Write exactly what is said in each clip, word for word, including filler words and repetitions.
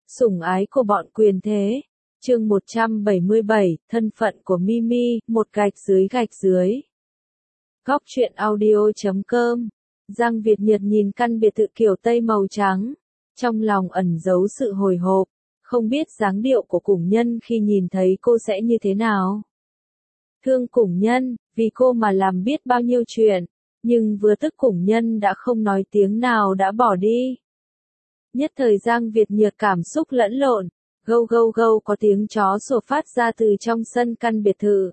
Sủng ái của bọn quyền thế. Chương một trăm bảy mươi bảy, thân phận của Mimi, một gạch dưới gạch dưới. Góc truyện audio chấm com. Giang Việt Nhiệt nhìn căn biệt thự kiểu Tây màu trắng, trong lòng ẩn giấu sự hồi hộp, không biết dáng điệu của Củng Nhân khi nhìn thấy cô sẽ như thế nào. Thương Củng Nhân, vì cô mà làm biết bao nhiêu chuyện, nhưng vừa tức Củng Nhân đã không nói tiếng nào đã bỏ đi. Nhất thời Giang Việt Nhiệt cảm xúc lẫn lộn, gâu gâu gâu có tiếng chó sủa phát ra từ trong sân căn biệt thự.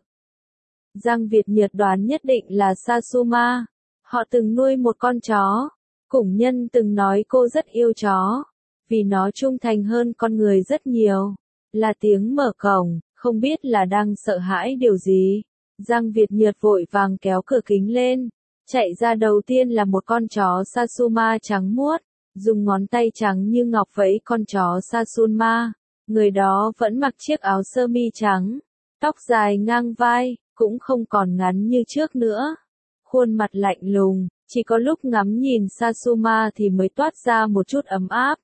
Giang Việt Nhiệt đoán nhất định là Sasuma, họ từng nuôi một con chó, Củng Nhân từng nói cô rất yêu chó, vì nó trung thành hơn con người rất nhiều. Là tiếng mở cổng, không biết là đang sợ hãi điều gì. Giang Việt Nhiệt vội vàng kéo cửa kính lên, chạy ra đầu tiên là một con chó Sasuma trắng muốt, dùng ngón tay trắng như ngọc vẫy con chó Sasuma. Người đó vẫn mặc chiếc áo sơ mi trắng, tóc dài ngang vai, cũng không còn ngắn như trước nữa. Khuôn mặt lạnh lùng, chỉ có lúc ngắm nhìn Sasuma thì mới toát ra một chút ấm áp.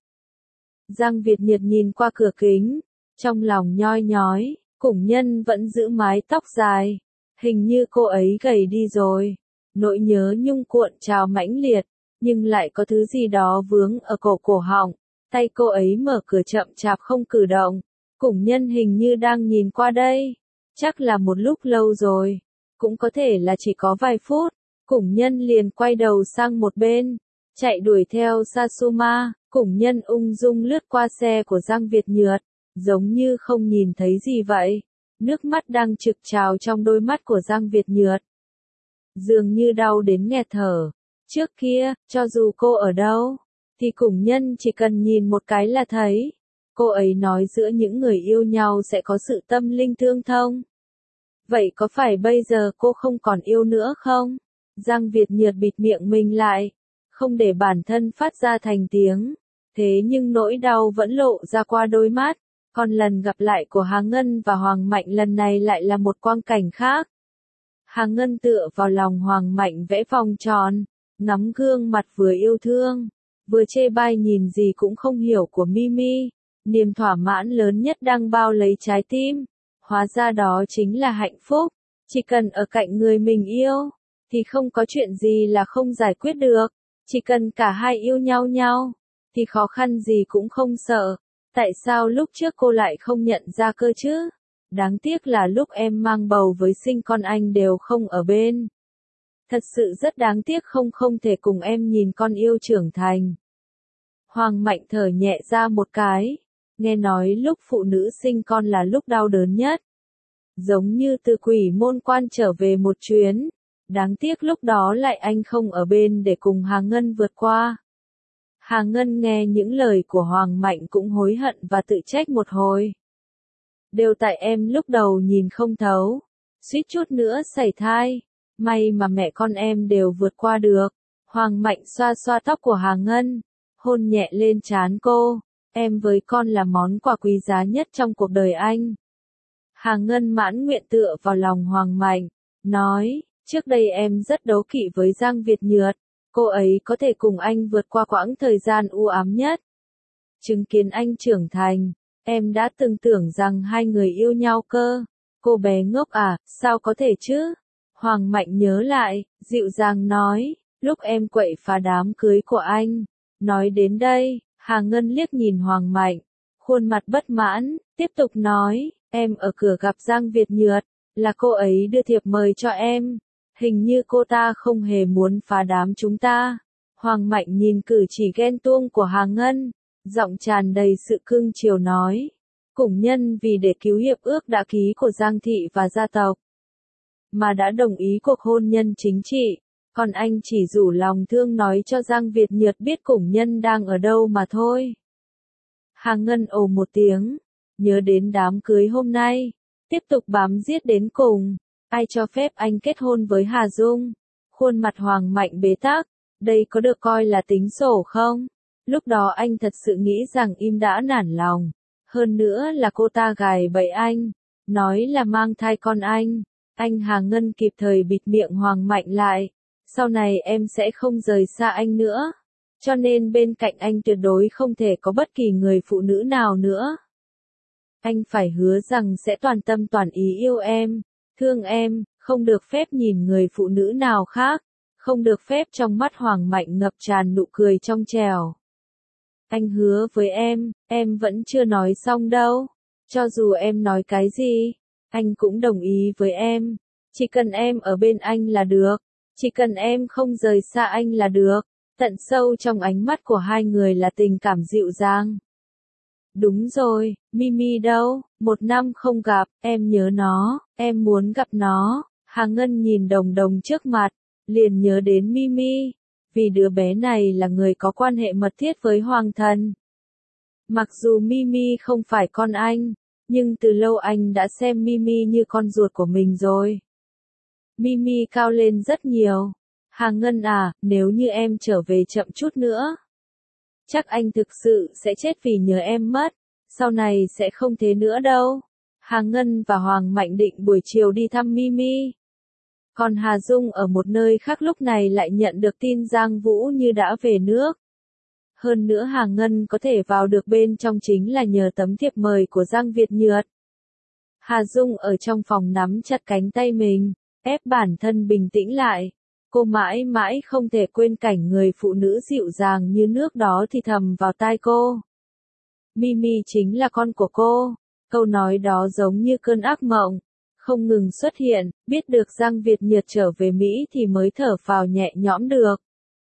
Giang Việt Nhiệt nhìn qua cửa kính, trong lòng nhoi nhói, Củng Nhân vẫn giữ mái tóc dài, hình như cô ấy gầy đi rồi. Nỗi nhớ nhung cuộn trào mãnh liệt, nhưng lại có thứ gì đó vướng ở cổ cổ họng. Tay cô ấy mở cửa chậm chạp không cử động. Củng Nhân hình như đang nhìn qua đây. Chắc là một lúc lâu rồi. Cũng có thể là chỉ có vài phút. Củng Nhân liền quay đầu sang một bên, chạy đuổi theo Sasuma. Củng Nhân ung dung lướt qua xe của Giang Việt Nhiệt, giống như không nhìn thấy gì vậy. Nước mắt đang trực trào trong đôi mắt của Giang Việt Nhiệt, dường như đau đến nghẹt thở. Trước kia, cho dù cô ở đâu, thì Củng Nhân chỉ cần nhìn một cái là thấy. Cô ấy nói giữa những người yêu nhau sẽ có sự tâm linh tương thông. Vậy có phải bây giờ cô không còn yêu nữa không? Giang Việt Nhiệt bịt miệng mình lại, không để bản thân phát ra thành tiếng. Thế nhưng nỗi đau vẫn lộ ra qua đôi mắt. Còn lần gặp lại của Hà Ngân và Hoàng Mạnh lần này lại là một quang cảnh khác. Hà Ngân tựa vào lòng Hoàng Mạnh vẽ vòng tròn, ngắm gương mặt vừa yêu thương, vừa chê bai nhìn gì cũng không hiểu của Mimi. Niềm thỏa mãn lớn nhất đang bao lấy trái tim. Hóa ra đó chính là hạnh phúc. Chỉ cần ở cạnh người mình yêu, thì không có chuyện gì là không giải quyết được. Chỉ cần cả hai yêu nhau nhau, thì khó khăn gì cũng không sợ. Tại sao lúc trước cô lại không nhận ra cơ chứ? Đáng tiếc là lúc em mang bầu với sinh con anh đều không ở bên. Thật sự rất đáng tiếc không không thể cùng em nhìn con yêu trưởng thành. Hoàng Mạnh thở nhẹ ra một cái. Nghe nói lúc phụ nữ sinh con là lúc đau đớn nhất. Giống như từ quỷ môn quan trở về một chuyến. Đáng tiếc lúc đó lại anh không ở bên để cùng Hà Ngân vượt qua. Hà Ngân nghe những lời của Hoàng Mạnh cũng hối hận và tự trách một hồi. Đều tại em lúc đầu nhìn không thấu, suýt chút nữa sảy thai. May mà mẹ con em đều vượt qua được. Hoàng Mạnh xoa xoa tóc của Hà Ngân, hôn nhẹ lên trán cô. Em với con là món quà quý giá nhất trong cuộc đời anh. Hà Ngân mãn nguyện tựa vào lòng Hoàng Mạnh, nói, trước đây em rất đố kỵ với Giang Việt Nhiệt. Cô ấy có thể cùng anh vượt qua quãng thời gian u ám nhất. Chứng kiến anh trưởng thành, em đã từng tưởng rằng hai người yêu nhau cơ. Cô bé ngốc à, sao có thể chứ? Hoàng Mạnh nhớ lại, dịu dàng nói, lúc em quậy phá đám cưới của anh. Nói đến đây, Hà Ngân liếc nhìn Hoàng Mạnh, khuôn mặt bất mãn, tiếp tục nói, em ở cửa gặp Giang Việt Nhiệt, là cô ấy đưa thiệp mời cho em. Hình như cô ta không hề muốn phá đám chúng ta. Hoàng Mạnh nhìn cử chỉ ghen tuông của Hà Ngân, giọng tràn đầy sự cưng chiều nói. Củng Nhân vì để cứu hiệp ước đã ký của Giang Thị và gia tộc, mà đã đồng ý cuộc hôn nhân chính trị. Còn anh chỉ rủ lòng thương nói cho Giang Việt Nhiệt biết Củng Nhân đang ở đâu mà thôi. Hà Ngân ồ một tiếng, nhớ đến đám cưới hôm nay, tiếp tục bám giết đến cùng. Ai cho phép anh kết hôn với Hà Dung? Khuôn mặt Hoàng Mạnh bế tắc, đây có được coi là tính sổ không? Lúc đó anh thật sự nghĩ rằng im đã nản lòng. Hơn nữa là cô ta gài bẫy anh, nói là mang thai con anh. Anh Hà Ngân kịp thời bịt miệng Hoàng Mạnh lại. Sau này em sẽ không rời xa anh nữa. Cho nên bên cạnh anh tuyệt đối không thể có bất kỳ người phụ nữ nào nữa. Anh phải hứa rằng sẽ toàn tâm toàn ý yêu em, thương em, không được phép nhìn người phụ nữ nào khác, không được phép trong mắt Hoàng Mạnh ngập tràn nụ cười trong trẻo. Anh hứa với em, em vẫn chưa nói xong đâu. Cho dù em nói cái gì, anh cũng đồng ý với em. Chỉ cần em ở bên anh là được. Chỉ cần em không rời xa anh là được. Tận sâu trong ánh mắt của hai người là tình cảm dịu dàng. Đúng rồi, Mimi đâu? Một năm không gặp, em nhớ nó, em muốn gặp nó. Hà Ngân nhìn Đồng Đồng trước mặt, liền nhớ đến Mimi. Vì đứa bé này là người có quan hệ mật thiết với Hoàng Thần. Mặc dù Mimi không phải con anh, nhưng từ lâu anh đã xem Mimi như con ruột của mình rồi. Mimi cao lên rất nhiều. Hà Ngân à, nếu như em trở về chậm chút nữa, chắc anh thực sự sẽ chết vì nhớ em mất. Sau này sẽ không thế nữa đâu. Hà Ngân và Hoàng Mạnh định buổi chiều đi thăm Mimi. Còn Hà Dung ở một nơi khác lúc này lại nhận được tin Giang Vũ Như đã về nước. Hơn nữa Hà Ngân có thể vào được bên trong chính là nhờ tấm thiệp mời của Giang Việt Nhược. Hà Dung ở trong phòng nắm chặt cánh tay mình, ép bản thân bình tĩnh lại. Cô mãi mãi không thể quên cảnh người phụ nữ dịu dàng như nước đó thì thầm vào tai cô. Mimi chính là con của cô. Câu nói đó giống như cơn ác mộng, không ngừng xuất hiện, biết được Giang Việt Nhược trở về Mỹ thì mới thở phào nhẹ nhõm được.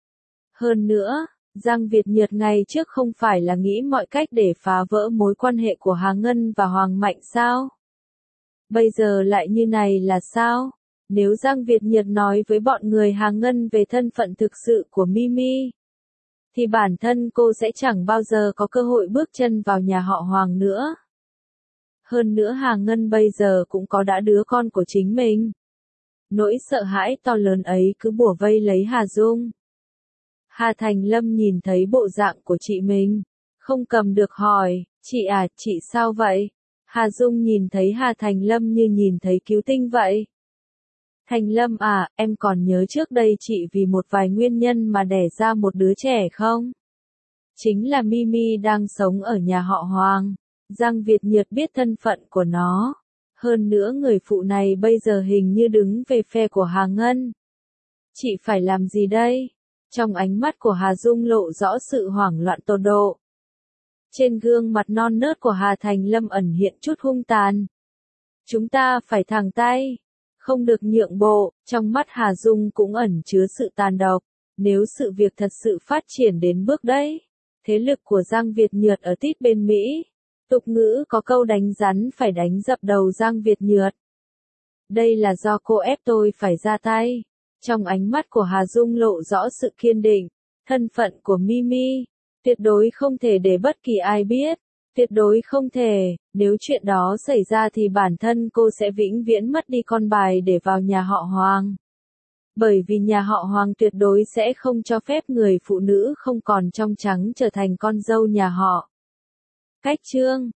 Hơn nữa, Giang Việt Nhược ngày trước không phải là nghĩ mọi cách để phá vỡ mối quan hệ của Hà Ngân và Hoàng Mạnh sao? Bây giờ lại như này là sao? Nếu Giang Việt Nhược nói với bọn người Hà Ngân về thân phận thực sự của Mimi, thì bản thân cô sẽ chẳng bao giờ có cơ hội bước chân vào nhà họ Hoàng nữa. Hơn nữa Hà Ngân bây giờ cũng có đã đứa con của chính mình. Nỗi sợ hãi to lớn ấy cứ bủa vây lấy Hà Dung. Hà Thành Lâm nhìn thấy bộ dạng của chị mình, không cầm được hỏi, chị à, chị sao vậy? Hà Dung nhìn thấy Hà Thành Lâm như nhìn thấy cứu tinh vậy. Thành Lâm à, em còn nhớ trước đây chị vì một vài nguyên nhân mà đẻ ra một đứa trẻ không? Chính là Mimi đang sống ở nhà họ Hoàng. Giang Việt Nhược biết thân phận của nó. Hơn nữa người phụ này bây giờ hình như đứng về phe của Hà Ngân. Chị phải làm gì đây? Trong ánh mắt của Hà Dung lộ rõ sự hoảng loạn tột độ. Trên gương mặt non nớt của Hà Thành Lâm ẩn hiện chút hung tàn. Chúng ta phải thẳng tay, không được nhượng bộ. Trong mắt Hà Dung cũng ẩn chứa sự tàn độc. Nếu sự việc thật sự phát triển đến bước đấy, thế lực của Giang Việt Nhược ở tít bên Mỹ, tục ngữ có câu đánh rắn phải đánh dập đầu Giang Việt Nhược. Đây là do cô ép tôi phải ra tay. Trong ánh mắt của Hà Dung lộ rõ sự kiên định. Thân phận của Mimi, tuyệt đối không thể để bất kỳ ai biết. Tuyệt đối không thể, nếu chuyện đó xảy ra thì bản thân cô sẽ vĩnh viễn mất đi con bài để vào nhà họ Hoàng. Bởi vì nhà họ Hoàng tuyệt đối sẽ không cho phép người phụ nữ không còn trong trắng trở thành con dâu nhà họ. Cách chương